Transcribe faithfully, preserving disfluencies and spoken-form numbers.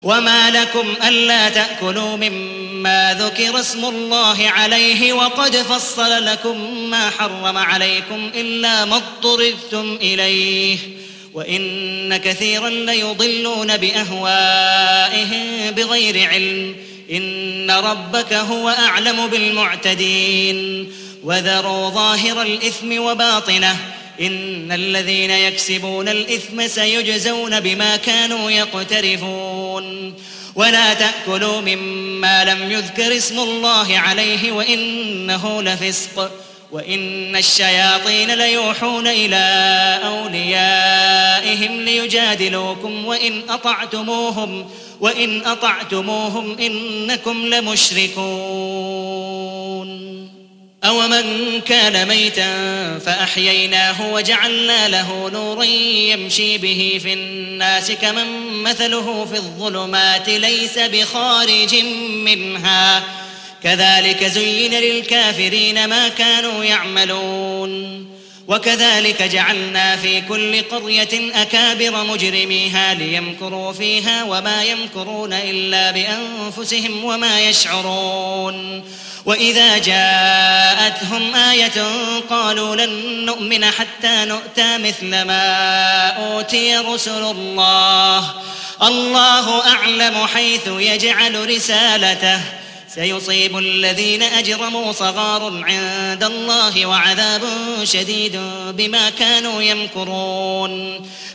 وما لكم ألا تأكلوا مما ذكر اسم الله عليه وقد فصل لكم ما حرم عليكم إلا ما اضطررتم إليه وإن كثيرا ليضلون بأهوائهم بغير علم إن ربك هو أعلم بالمعتدين وذروا ظاهر الإثم وباطنه إن الذين يكسبون الإثم سيجزون بما كانوا يقترفون ولا تأكلوا مما لم يذكر اسم الله عليه وإنه لفسق وإن الشياطين ليوحون إلى أوليائهم ليجادلوكم وإن أطعتموهم وإن أطعتموهم إنكم لمشركون أومن كان ميتا فأحييناه وجعلنا له نورا يمشي به في الناس كمن مثله في الظلمات ليس بخارج منها كذلك زين للكافرين ما كانوا يعملون وكذلك جعلنا في كل قرية أكابر مجرميها ليمكروا فيها وما يمكرون إلا بأنفسهم وما يشعرون وإذا جاءتهم آية قالوا لن نؤمن حتى نؤتى مثل ما أوتي رسل الله الله أعلم حيث يجعل رسالته سيصيب الذين أجرموا صغار عند الله وعذاب شديد بما كانوا يمكرون